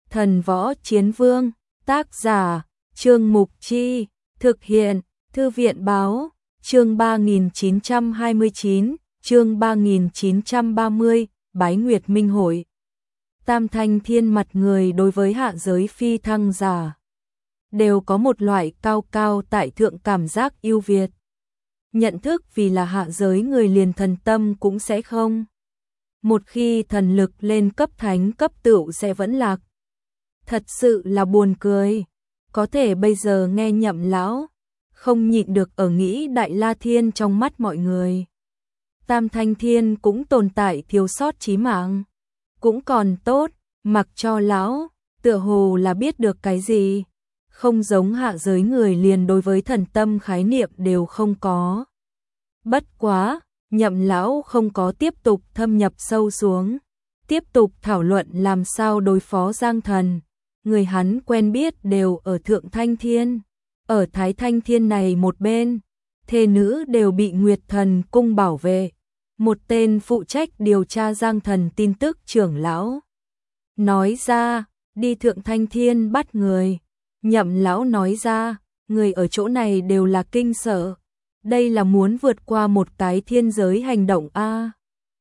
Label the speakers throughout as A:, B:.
A: Thần Võ Chiến Vương, tác giả, Trương Mục Chi, thực hiện, Thư viện Báo, chương 3929, chương 3930, Bái Nguyệt Minh Hội. Tam Thanh Thiên mặt người đối với hạ giới phi thăng giả đều có một loại cao cao tại thượng cảm giác ưu việt. Nhận thức vì là hạ giới người liền thần tâm cũng sẽ không. Một khi thần lực lên cấp thánh cấp tựu sẽ vẫn lạc. Thật sự là buồn cười. Có thể bây giờ nghe Nhậm lão, không nhịn được ở nghĩ Đại La Thiên trong mắt mọi người. Tam Thanh Thiên cũng tồn tại thiếu sót chí mạng. Cũng còn tốt, mặc cho lão, tựa hồ là biết được cái gì. Không giống hạ giới người liền đối với thần tâm khái niệm đều không có. Bất quá, Nhậm lão không có tiếp tục thâm nhập sâu xuống. Tiếp tục thảo luận làm sao đối phó Giang Thần. Người hắn quen biết đều ở Thượng Thanh Thiên. Ở Thái Thanh Thiên này một bên, thê nữ đều bị Nguyệt Thần cung bảo vệ. Một tên phụ trách điều tra Giang Thần tin tức trưởng lão nói ra, đi Thượng Thanh Thiên bắt người. Nhậm lão nói ra, người ở chỗ này đều là kinh sợ. Đây là muốn vượt qua một cái thiên giới hành động a.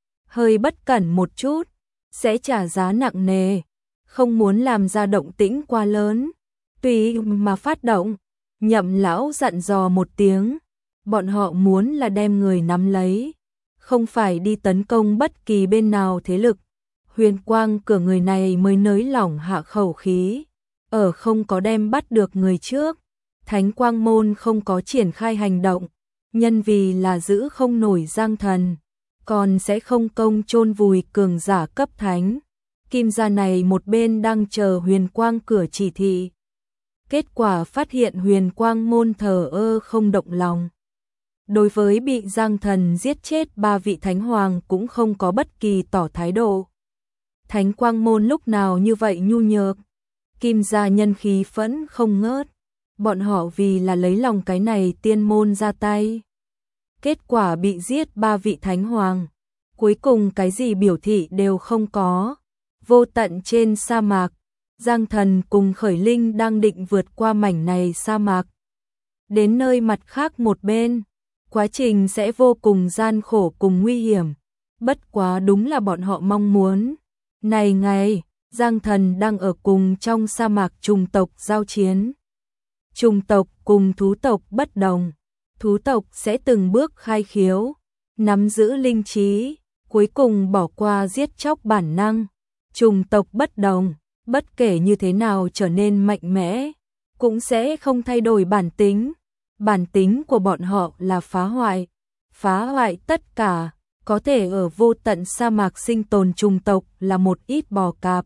A: Hơi bất cẩn một chút, sẽ trả giá nặng nề. Không muốn làm ra động tĩnh quá lớn, tùy mà phát động. Nhậm lão dặn dò một tiếng, bọn họ muốn là đem người nắm lấy, không phải đi tấn công bất kỳ bên nào thế lực. Huyền Quang cửa người này mới nới lỏng hạ khẩu khí, ở không có đem bắt được người trước. Thánh Quang Môn không có triển khai hành động, nhân vì là giữ không nổi Giang Thần, còn sẽ không công chôn vùi cường giả cấp thánh. Kim gia này một bên đang chờ Huyền Quang cửa chỉ thị. Kết quả phát hiện Huyền Quang Môn thờ ơ không động lòng. Đối với bị Giang Thần giết chết 3 vị thánh hoàng cũng không có bất kỳ tỏ thái độ. Thánh Quang Môn lúc nào như vậy nhu nhược. Kim gia nhân khí phẫn không ngớt. Bọn họ vì là lấy lòng cái này tiên môn ra tay. Kết quả bị giết 3 vị thánh hoàng. Cuối cùng cái gì biểu thị đều không có. Vô tận trên sa mạc, Giang Thần cùng Khởi Linh đang định vượt qua mảnh này sa mạc. Đến nơi mặt khác một bên, quá trình sẽ vô cùng gian khổ cùng nguy hiểm. Bất quá đúng là bọn họ mong muốn. Này ngày, Giang Thần đang ở cùng trong sa mạc trùng tộc giao chiến. Trùng tộc cùng thú tộc bất đồng. Thú tộc sẽ từng bước khai khiếu, nắm giữ linh trí, cuối cùng bỏ qua giết chóc bản năng. Trùng tộc bất đồng, bất kể như thế nào trở nên mạnh mẽ, cũng sẽ không thay đổi bản tính. Bản tính của bọn họ là phá hoại tất cả, có thể ở vô tận sa mạc sinh tồn. Trùng tộc là một ít bò cạp.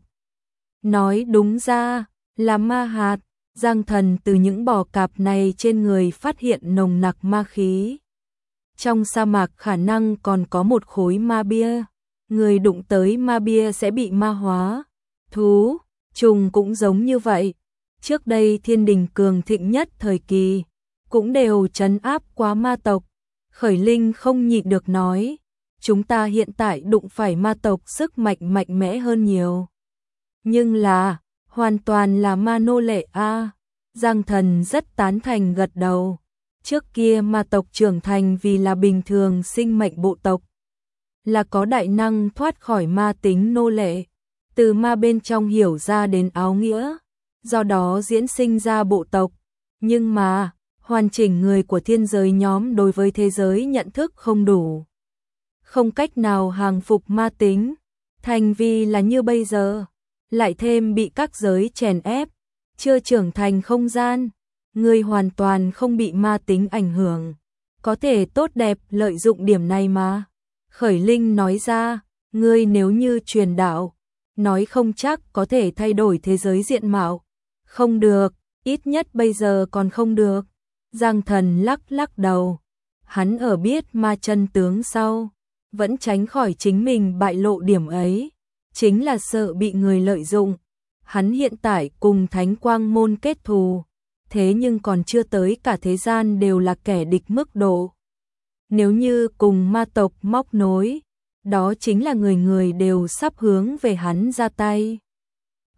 A: Nói đúng ra, là ma hạt. Giang Thần từ những bò cạp này trên người phát hiện nồng nặc ma khí. Trong sa mạc khả năng còn có một khối ma bia. Người đụng tới ma bia sẽ bị ma hóa. Thú, trùng cũng giống như vậy. Trước đây thiên đình cường thịnh nhất thời kỳ, cũng đều trấn áp quá ma tộc. Khởi Linh không nhịn được nói, chúng ta hiện tại đụng phải ma tộc sức mạnh mẽ hơn nhiều. Nhưng là, hoàn toàn là ma nô lệ a. Giang Thần rất tán thành gật đầu. Trước kia ma tộc trưởng thành vì là bình thường sinh mệnh bộ tộc, là có đại năng thoát khỏi ma tính nô lệ, từ ma bên trong hiểu ra đến áo nghĩa, do đó diễn sinh ra bộ tộc. Nhưng mà, hoàn chỉnh người của thiên giới nhóm đối với thế giới nhận thức không đủ, không cách nào hàng phục ma tính, thành vì là như bây giờ, lại thêm bị các giới chèn ép, chưa trưởng thành không gian, người hoàn toàn không bị ma tính ảnh hưởng, có thể tốt đẹp lợi dụng điểm này mà. Khởi Linh nói ra, ngươi nếu như truyền đạo, nói không chắc có thể thay đổi thế giới diện mạo. Không được, ít nhất bây giờ còn không được. Giang Thần lắc đầu. Hắn ở biết ma chân tướng sau, vẫn tránh khỏi chính mình bại lộ điểm ấy. Chính là sợ bị người lợi dụng. Hắn hiện tại cùng Thánh Quang Môn kết thù, thế nhưng còn chưa tới cả thế gian đều là kẻ địch mức độ. Nếu như cùng ma tộc móc nối, đó chính là người người đều sắp hướng về hắn ra tay.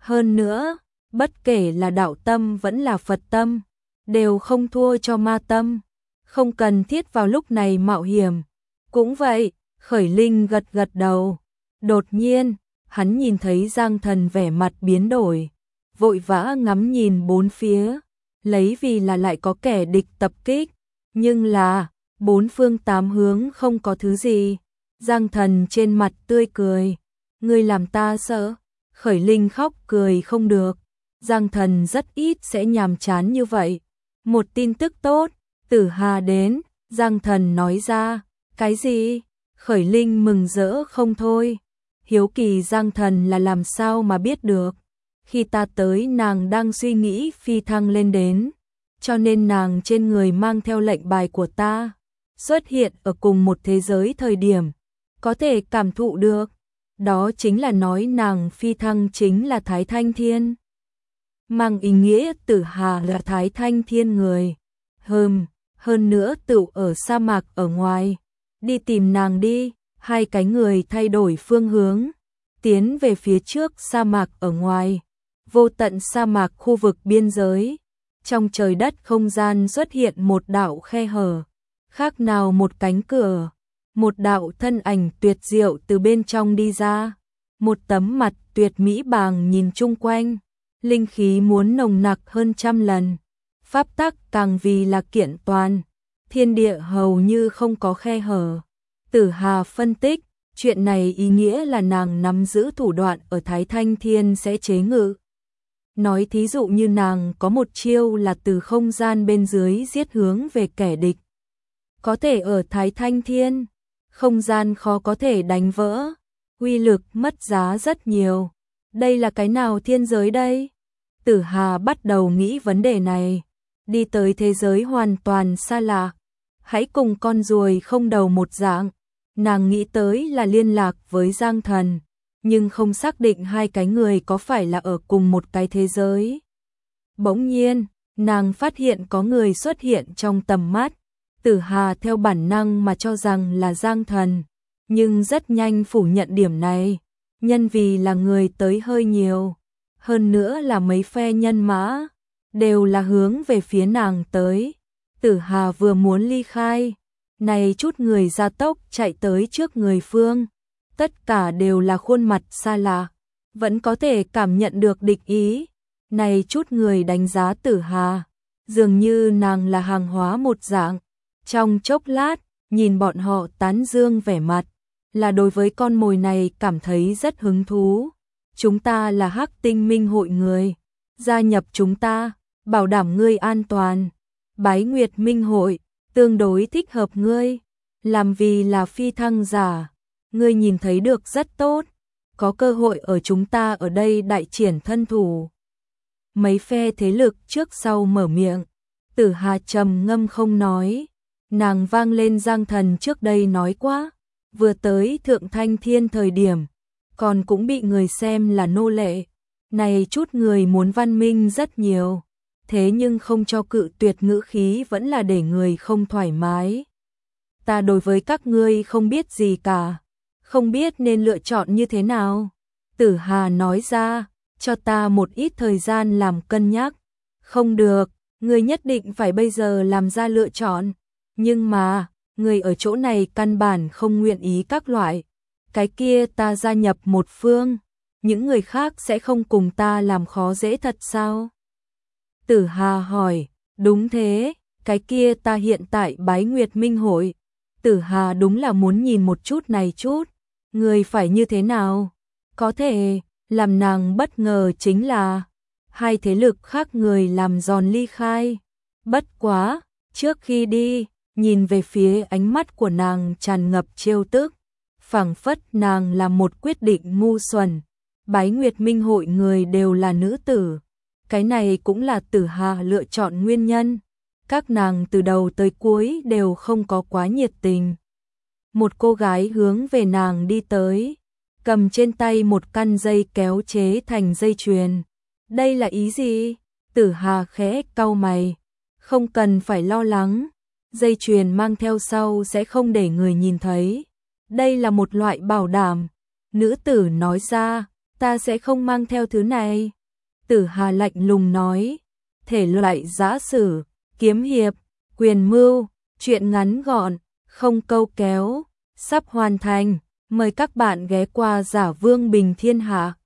A: Hơn nữa, bất kể là đạo tâm vẫn là Phật tâm, đều không thua cho ma tâm, không cần thiết vào lúc này mạo hiểm. Cũng vậy, Khởi Linh gật gật đầu. Đột nhiên, hắn nhìn thấy Giang Thần vẻ mặt biến đổi, vội vã ngắm nhìn bốn phía, lấy vì là lại có kẻ địch tập kích, nhưng là bốn phương tám hướng không có thứ gì. Giang Thần trên mặt tươi cười, ngươi làm ta sợ. Khởi Linh khóc cười không được, Giang Thần rất ít sẽ nhàm chán như vậy. Một tin tức tốt, Tử Hà đến. Giang Thần nói ra. Cái gì? Khởi Linh mừng rỡ không thôi. Hiếu kỳ Giang Thần là làm sao mà biết được. Khi ta tới nàng đang suy nghĩ phi thăng lên đến, cho nên nàng trên người mang theo lệnh bài của ta, xuất hiện ở cùng một thế giới thời điểm, có thể cảm thụ được. Đó chính là nói nàng phi thăng chính là Thái Thanh Thiên. Mang ý nghĩa Tử Hà là Thái Thanh Thiên người. Hơn nữa tựu ở sa mạc ở ngoài. Đi tìm nàng đi. Hai cái người thay đổi phương hướng, tiến về phía trước sa mạc ở ngoài. Vô tận sa mạc khu vực biên giới. Trong trời đất không gian xuất hiện một đạo khe hở, khác nào một cánh cửa. Một đạo thân ảnh tuyệt diệu từ bên trong đi ra. Một tấm mặt tuyệt mỹ bàng nhìn chung quanh. Linh khí muốn nồng nặc hơn trăm lần. Pháp tắc càng vì là kiện toàn. Thiên địa hầu như không có khe hở. Tử Hà phân tích, chuyện này ý nghĩa là nàng nắm giữ thủ đoạn ở Thái Thanh Thiên sẽ chế ngự. Nói thí dụ như nàng có một chiêu là từ không gian bên dưới giết hướng về kẻ địch. Có thể ở Thái Thanh Thiên, không gian khó có thể đánh vỡ, uy lực mất giá rất nhiều. Đây là cái nào thiên giới đây? Tử Hà bắt đầu nghĩ vấn đề này. Đi tới thế giới hoàn toàn xa lạ, hãy cùng con ruồi không đầu một dạng. Nàng nghĩ tới là liên lạc với Giang Thần, nhưng không xác định hai cái người có phải là ở cùng một cái thế giới. Bỗng nhiên, nàng phát hiện có người xuất hiện trong tầm mắt. Tử Hà theo bản năng mà cho rằng là Giang Thần, nhưng rất nhanh phủ nhận điểm này, nhân vì là người tới hơi nhiều, hơn nữa là mấy phe nhân mã, đều là hướng về phía nàng tới. Tử Hà vừa muốn ly khai, này chút người gia tốc chạy tới trước người phương, tất cả đều là khuôn mặt xa lạ, vẫn có thể cảm nhận được địch ý. Này chút người đánh giá Tử Hà, dường như nàng là hàng hóa một dạng. Trong chốc lát, nhìn bọn họ tán dương vẻ mặt, là đối với con mồi này cảm thấy rất hứng thú. Chúng ta là Hắc Tinh Minh hội người, gia nhập chúng ta, bảo đảm ngươi an toàn. Bái Nguyệt Minh hội, tương đối thích hợp ngươi, làm vì là phi thăng giả, ngươi nhìn thấy được rất tốt, có cơ hội ở chúng ta ở đây đại triển thân thủ. Mấy phe thế lực trước sau mở miệng, Tử Hà trầm ngâm không nói. Nàng vang lên Giang Thần trước đây nói quá, vừa tới Thượng Thanh Thiên thời điểm, còn cũng bị người xem là nô lệ. Này chút người muốn văn minh rất nhiều, thế nhưng không cho cự tuyệt ngữ khí vẫn là để người không thoải mái. Ta đối với các ngươi không biết gì cả, không biết nên lựa chọn như thế nào. Tử Hà nói ra, cho ta một ít thời gian làm cân nhắc. Không được, ngươi nhất định phải bây giờ làm ra lựa chọn. Nhưng mà, người ở chỗ này căn bản không nguyện ý các loại. Cái kia ta gia nhập một phương, những người khác sẽ không cùng ta làm khó dễ thật sao? Tử Hà hỏi, đúng thế, cái kia ta hiện tại bái Nguyệt Minh hội. Tử Hà đúng là muốn nhìn một chút này chút, người phải như thế nào? Có thể, làm nàng bất ngờ chính là, hai thế lực khác người làm giòn ly khai. Bất quá, trước khi đi, nhìn về phía ánh mắt của nàng tràn ngập trêu tức, phảng phất nàng là một quyết định ngu xuẩn. Bái Nguyệt Minh hội người đều là nữ tử, cái này cũng là Tử Hà lựa chọn nguyên nhân. Các nàng từ đầu tới cuối đều không có quá nhiệt tình. Một cô gái hướng về nàng đi tới, cầm trên tay một căn dây kéo chế thành dây chuyền. Đây là ý gì? Tử Hà khẽ cau mày, không cần phải lo lắng. Dây chuyền mang theo sau sẽ không để người nhìn thấy. Đây là một loại bảo đảm. Nữ tử nói ra, ta sẽ không mang theo thứ này. Tử Hà lạnh lùng nói, thể loại giã sử, kiếm hiệp, quyền mưu, truyện ngắn gọn, không câu kéo, sắp hoàn thành, mời các bạn ghé qua Giả Vương Bình Thiên Hạ.